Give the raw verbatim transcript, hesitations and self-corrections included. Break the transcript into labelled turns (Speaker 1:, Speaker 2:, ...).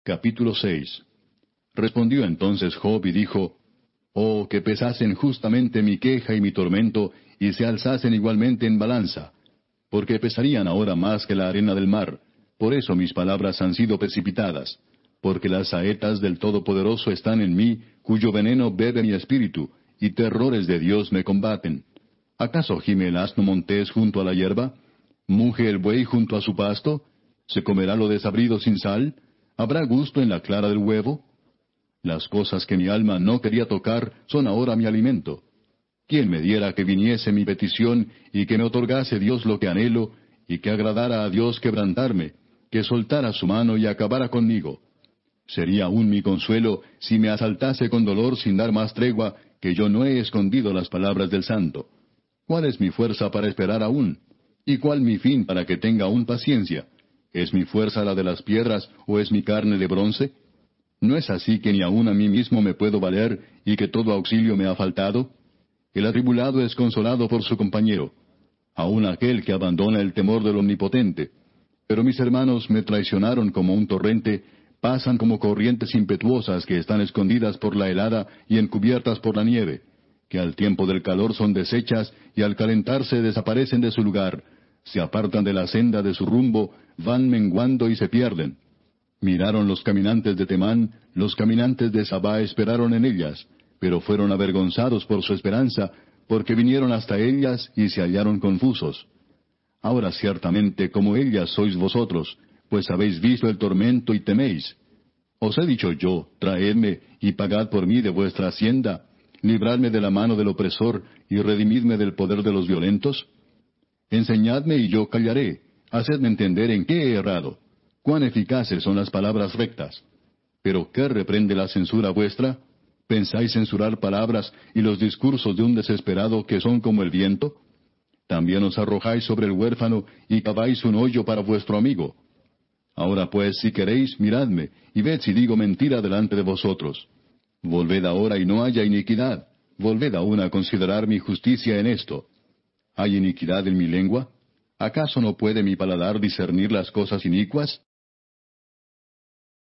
Speaker 1: Capítulo seis. Respondió entonces Job y dijo, Oh, que pesasen justamente mi queja y mi tormento, y se alzasen igualmente en balanza, porque pesarían ahora más que la arena del mar. Por eso mis palabras han sido precipitadas, porque las saetas del Todopoderoso están en mí, cuyo veneno bebe mi espíritu, y terrores de Dios me combaten. ¿Acaso gime el asno montés junto a la hierba? ¿Muge el buey junto a su pasto? ¿Se comerá lo desabrido sin sal? ¿Habrá gusto en la clara del huevo? Las cosas que mi alma no quería tocar son ahora mi alimento. ¿Quién me diera que viniese mi petición, y que me otorgase Dios lo que anhelo, y que agradara a Dios quebrantarme, que soltara su mano y acabara conmigo? Sería aún mi consuelo si me asaltase con dolor sin dar más tregua, que yo no he escondido las palabras del Santo. ¿Cuál es mi fuerza para esperar aún? ¿Y cuál mi fin para que tenga aún paciencia? ¿Es mi fuerza la de las piedras, o es mi carne de bronce? ¿No es así que ni aun a mí mismo me puedo valer, y que todo auxilio me ha faltado? El atribulado es consolado por su compañero, aun aquel que abandona el temor del Omnipotente. Pero mis hermanos me traicionaron como un torrente, pasan como corrientes impetuosas que están escondidas por la helada y encubiertas por la nieve, que al tiempo del calor son deshechas y al calentarse desaparecen de su lugar, se apartan de la senda de su rumbo, van menguando y se pierden. Miraron los caminantes de Temán, los caminantes de Sabá esperaron en ellas, pero fueron avergonzados por su esperanza, porque vinieron hasta ellas y se hallaron confusos. Ahora ciertamente como ellas sois vosotros, pues habéis visto el tormento y teméis. Os he dicho yo, traedme y pagad por mí de vuestra hacienda, libradme de la mano del opresor y redimidme del poder de los violentos. Enseñadme y yo callaré, hacedme entender en qué he errado. Cuán eficaces son las palabras rectas. Pero ¿qué reprende la censura vuestra? ¿Pensáis censurar palabras y los discursos de un desesperado que son como el viento? También os arrojáis sobre el huérfano y caváis un hoyo para vuestro amigo. Ahora pues, si queréis, miradme, y ved si digo mentira delante de vosotros. Volved ahora y no haya iniquidad. Volved aún a considerar mi justicia en esto. ¿Hay iniquidad en mi lengua? ¿Acaso no puede mi paladar discernir las cosas inicuas?